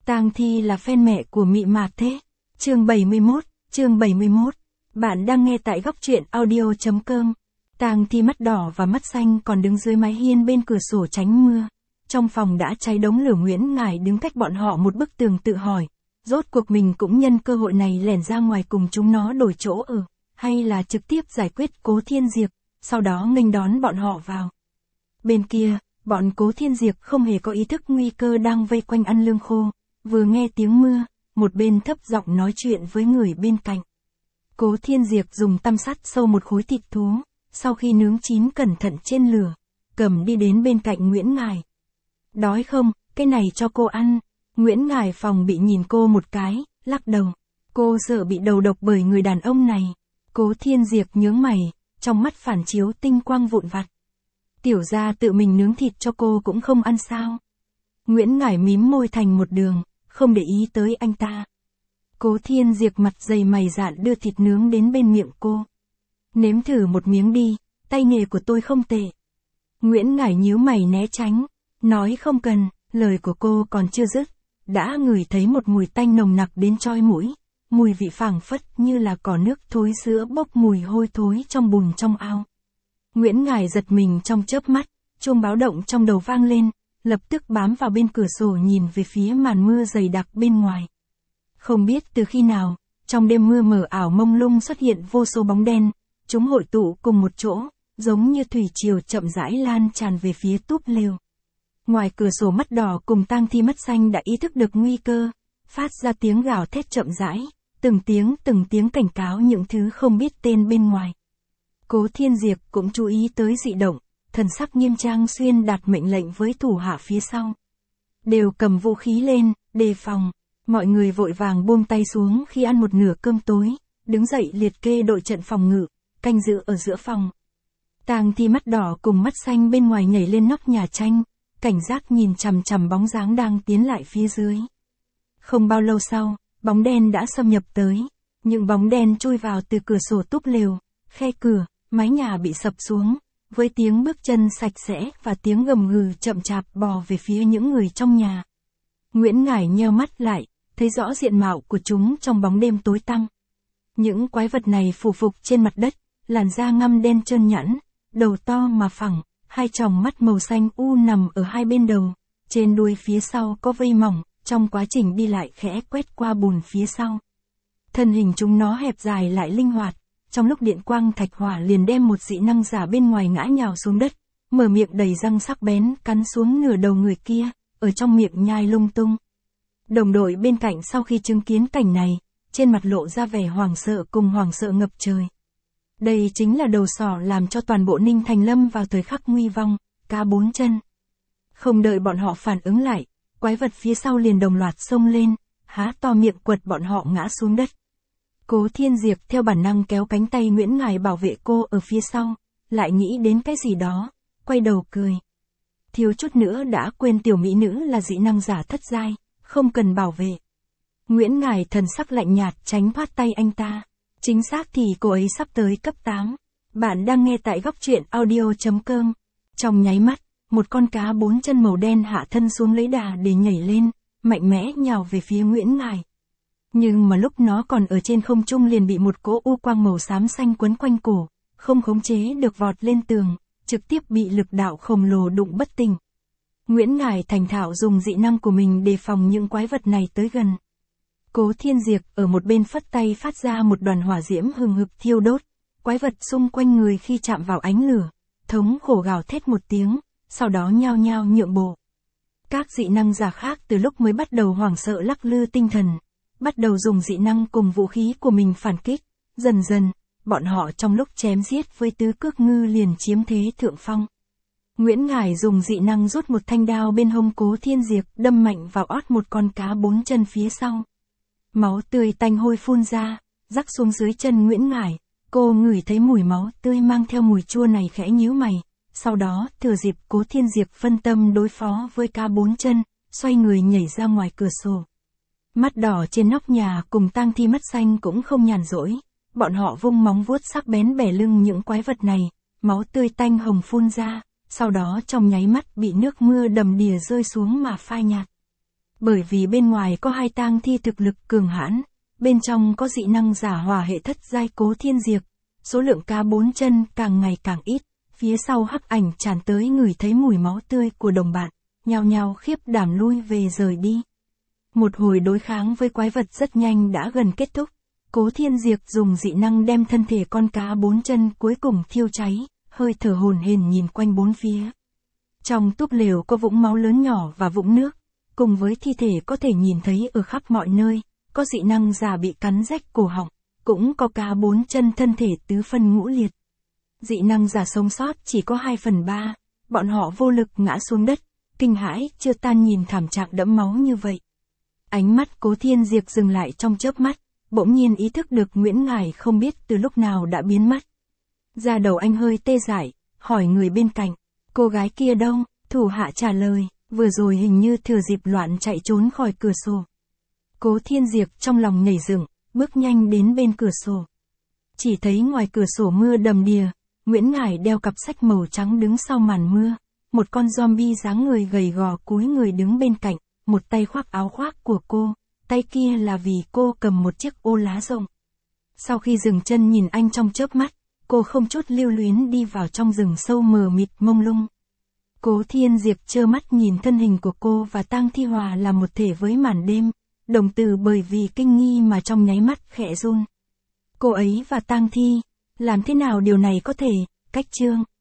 Tang Thi là fan mẹ của Mị Mạt thế. Chương 71. Bạn đang nghe tại góc truyện audio.com. Tang Thi mắt đỏ và mắt xanh còn đứng dưới mái hiên bên cửa sổ tránh mưa. Trong phòng đã cháy đống lửa. Nguyễn Ngải đứng cách bọn họ một bức tường tự hỏi, rốt cuộc mình cũng nhân cơ hội này lẻn ra ngoài cùng chúng nó đổi chỗ ở, hay là trực tiếp giải quyết Cố Thiên Diệp, sau đó nghênh đón bọn họ vào. Bên kia, bọn Cố Thiên Diệp không hề có ý thức nguy cơ đang vây quanh ăn lương khô, vừa nghe tiếng mưa, một bên thấp giọng nói chuyện với người bên cạnh. Cố Thiên Diệp dùng tăm sắt sâu một khối thịt thú, sau khi nướng chín cẩn thận trên lửa, cầm đi đến bên cạnh Nguyễn Ngải. Đói không, cái này cho cô ăn. Nguyễn Ngải phòng bị nhìn cô một cái, lắc đầu. Cô sợ bị đầu độc bởi người đàn ông này. Cố Thiên Diệp nhướng mày, trong mắt phản chiếu tinh quang vụn vặt. Tiểu gia tự mình nướng thịt cho cô cũng không ăn sao? Nguyễn Ngải mím môi thành một đường, không để ý tới anh ta. Cố Thiên Diệp mặt dày mày dạn đưa thịt nướng đến bên miệng cô. Nếm thử một miếng đi, tay nghề của tôi không tệ. Nguyễn Ngải nhíu mày né tránh, nói không cần, lời của cô còn chưa dứt, đã ngửi thấy một mùi tanh nồng nặc đến choi mũi, mùi vị phảng phất như là cỏ nước thối sữa bốc mùi hôi thối trong bùn trong ao. Nguyễn Ngải giật mình trong chớp mắt, chuông báo động trong đầu vang lên, lập tức bám vào bên cửa sổ nhìn về phía màn mưa dày đặc bên ngoài. Không biết từ khi nào, trong đêm mưa mờ ảo mông lung xuất hiện vô số bóng đen, chúng hội tụ cùng một chỗ, giống như thủy triều chậm rãi lan tràn về phía túp lều. Ngoài cửa sổ mắt đỏ cùng Tang Thi mắt xanh đã ý thức được nguy cơ, phát ra tiếng gào thét chậm rãi, từng tiếng cảnh cáo những thứ không biết tên bên ngoài. Cố Thiên Diệp cũng chú ý tới dị động, thần sắc nghiêm trang xuyên đạt mệnh lệnh với thủ hạ phía sau. Đều cầm vũ khí lên, đề phòng. Mọi người vội vàng buông tay xuống khi ăn một nửa cơm tối, đứng dậy liệt kê đội trận phòng ngự, canh giữ ở giữa phòng. Tang Thi mắt đỏ cùng mắt xanh bên ngoài nhảy lên nóc nhà tranh, cảnh giác nhìn chằm chằm bóng dáng đang tiến lại phía dưới. Không bao lâu sau, bóng đen đã xâm nhập tới, những bóng đen chui vào từ cửa sổ túp lều, khe cửa, mái nhà bị sập xuống, với tiếng bước chân sạch sẽ và tiếng gầm gừ chậm chạp bò về phía những người trong nhà. Nguyễn Ngải nheo mắt lại, thấy rõ diện mạo của chúng trong bóng đêm tối tăm. Những quái vật này phủ phục trên mặt đất, làn da ngăm đen trơn nhẵn, đầu to mà phẳng, hai tròng mắt màu xanh u nằm ở hai bên đầu, trên đuôi phía sau có vây mỏng, trong quá trình đi lại khẽ quét qua bùn phía sau. Thân hình chúng nó hẹp dài lại linh hoạt, trong lúc điện quang thạch hỏa liền đem một dị năng giả bên ngoài ngã nhào xuống đất, mở miệng đầy răng sắc bén cắn xuống nửa đầu người kia, ở trong miệng nhai lung tung. Đồng đội bên cạnh sau khi chứng kiến cảnh này, trên mặt lộ ra vẻ hoảng sợ cùng hoảng sợ ngập trời. Đây chính là đầu sỏ làm cho toàn bộ Ninh Thành lâm vào thời khắc nguy vong, cá bốn chân. Không đợi bọn họ phản ứng lại, quái vật phía sau liền đồng loạt xông lên, há to miệng quật bọn họ ngã xuống đất. Cố Thiên Diệp theo bản năng kéo cánh tay Nguyễn Ngải bảo vệ cô ở phía sau, lại nghĩ đến cái gì đó, quay đầu cười. Thiếu chút nữa đã quên tiểu mỹ nữ là dị năng giả thất giai, không cần bảo vệ. Nguyễn Ngải thần sắc lạnh nhạt tránh thoát tay anh ta. Chính xác thì cô ấy sắp tới cấp 8. Bạn đang nghe tại góc truyện audio.com. Trong nháy mắt, một con cá bốn chân màu đen hạ thân xuống lấy đà để nhảy lên, mạnh mẽ nhào về phía Nguyễn Ngải. Nhưng mà lúc nó còn ở trên không trung liền bị một cỗ u quang màu xám xanh quấn quanh cổ, không khống chế được vọt lên tường, trực tiếp bị lực đạo khổng lồ đụng bất tỉnh. Nguyễn Ngải thành thạo dùng dị năng của mình đề phòng những quái vật này tới gần. Cố Thiên Diệp ở một bên phất tay phát ra một đoàn hỏa diễm hừng hực thiêu đốt, quái vật xung quanh người khi chạm vào ánh lửa, thống khổ gào thét một tiếng, sau đó nhao nhao nhượng bộ. Các dị năng giả khác từ lúc mới bắt đầu hoảng sợ lắc lư tinh thần, bắt đầu dùng dị năng cùng vũ khí của mình phản kích, dần dần, bọn họ trong lúc chém giết với tứ cước ngư liền chiếm thế thượng phong. Nguyễn Ngải dùng dị năng rút một thanh đao bên hông Cố Thiên Diệp đâm mạnh vào ót một con cá bốn chân phía sau. Máu tươi tanh hôi phun ra, rắc xuống dưới chân Nguyễn Ngải, cô ngửi thấy mùi máu tươi mang theo mùi chua này khẽ nhíu mày, sau đó thừa dịp Cố Thiên Diệp phân tâm đối phó với cá bốn chân, xoay người nhảy ra ngoài cửa sổ. Mắt đỏ trên nóc nhà cùng Tang Thi mắt xanh cũng không nhàn rỗi, bọn họ vung móng vuốt sắc bén bẻ lưng những quái vật này, máu tươi tanh hồng phun ra, sau đó trong nháy mắt bị nước mưa đầm đìa rơi xuống mà phai nhạt. Bởi vì bên ngoài có hai tang thi thực lực cường hãn, bên trong có dị năng giả hỏa hệ thất giai Cố Thiên Diệp, số lượng cá 4 chân càng ngày càng ít, phía sau hắc ảnh tràn tới ngửi thấy mùi máu tươi của đồng bạn, nhao nhao khiếp đảm lui về rời đi. Một hồi đối kháng với quái vật rất nhanh đã gần kết thúc, Cố Thiên Diệp dùng dị năng đem thân thể con cá 4 chân cuối cùng thiêu cháy, hơi thở hổn hển nhìn quanh bốn phía. Trong túp lều có vũng máu lớn nhỏ và vũng nước, cùng với thi thể có thể nhìn thấy ở khắp mọi nơi, có dị năng giả bị cắn rách cổ họng, cũng có cá 4 chân thân thể tứ phân ngũ liệt. Dị năng giả sống sót chỉ có 2/3, bọn họ vô lực ngã xuống đất, kinh hãi chưa tan nhìn thảm trạng đẫm máu như vậy. Ánh mắt Cố Thiên Diệp dừng lại trong chớp mắt, bỗng nhiên ý thức được Nguyễn Ngải không biết từ lúc nào đã biến mất. Da đầu anh hơi tê dại, hỏi người bên cạnh, cô gái kia đâu? Thủ hạ trả lời, vừa rồi hình như thừa dịp loạn chạy trốn khỏi cửa sổ. Cố Thiên Diệp trong lòng nhảy dựng, bước nhanh đến bên cửa sổ. Chỉ thấy ngoài cửa sổ mưa đầm đìa, Nguyễn Ngải đeo cặp sách màu trắng đứng sau màn mưa, một con zombie dáng người gầy gò cúi người đứng bên cạnh, một tay khoác áo khoác của cô, tay kia là vì cô cầm một chiếc ô lá rộng. Sau khi dừng chân nhìn anh trong chớp mắt, cô không chút lưu luyến đi vào trong rừng sâu mờ mịt mông lung. Cố Thiên Diệp trơ mắt nhìn thân hình của cô và tang thi hòa là một thể với màn đêm, đồng tử bởi vì kinh nghi mà trong nháy mắt khẽ run. Cô ấy và tang thi, làm thế nào điều này có thể? Cách chương